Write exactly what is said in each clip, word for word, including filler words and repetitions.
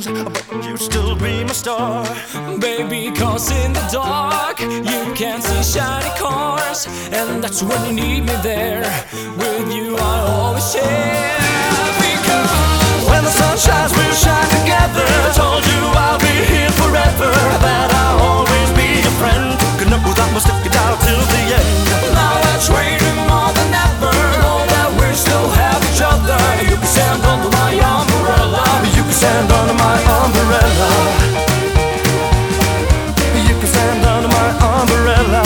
stars, but you'd still be my star. Baby, cause in the dark you can't see shiny cars, and that's when you need me there. With you I always share. Because when the sun shines, we'll shine together. Told you I'll be here forever, that I'll always be your friend. Good enough without my stick it out till the end. now that's waiting more than ever. Know that we still have each other. You can stand under my umbrella. You can stand under my umbrella. You can stand under my umbrella.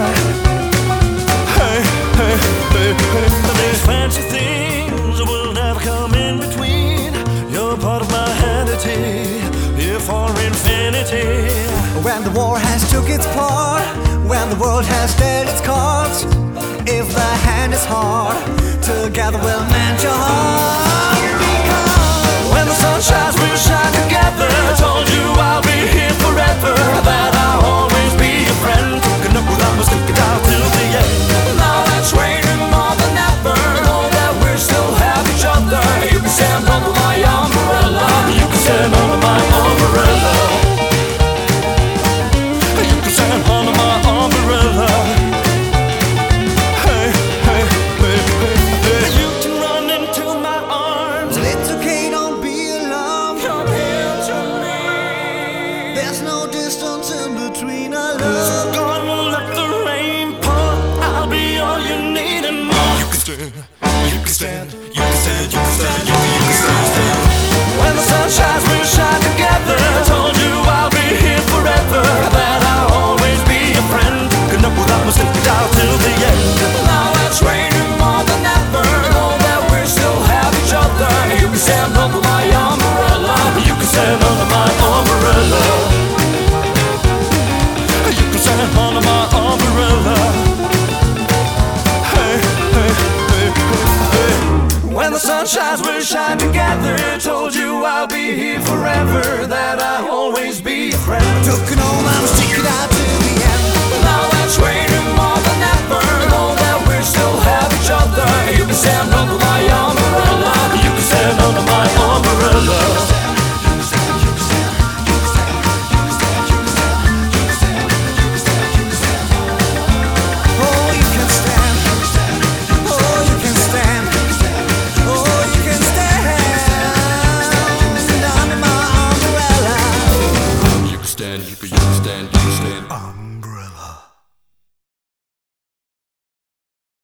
Hey, hey, hey, hey. These fancy things will never come in between. You're part of my entity, here for infinity. When the war has took its part, when the world has dealt its cards, if the hand is hard, together we'll mend your heart. When the sun shines, we'll shine together. Told you I'll be here forever, that I'll always be your friend. Good enough without my stick it out till the end. Now that's waiting more than ever. Know that we still have each other. You can stand under my umbrella. You can stand under my umbrella. You can stand under my umbrella. Hey, hey, hey, hey, hey. You can run into my arms. It's okay, don't be alarmed. Come here to me. There's no distance in between our So love. gonna let the rain pour. I'll be all you need and more. You can stand, you can stand, you can stand, you can stand, you can, you can stand, stand. When the sun shines, we'll shine together. Told you I'll be here forever, that I'll always be your friend. Good enough without my stick it out till the end. Now that's waiting more than ever. Know that we still have each other. You can stand under my umbrella. You can stand under my umbrella. You can stand under my umbrella. Hey, hey, hey, hey, hey. When the sun shines, we'll shine together. Told you I'll be here forever, that I'll always be your friend. Took an old man, stick it out till the end. Now that's waiting more than ever. Know that we still have each other. You can stand under my umbrella. You can stand under my umbrella. Oh, you can stand. Oh, you can stand. Oh, you can stand under my umbrella. You can stand, you can, you can stand, you can stand.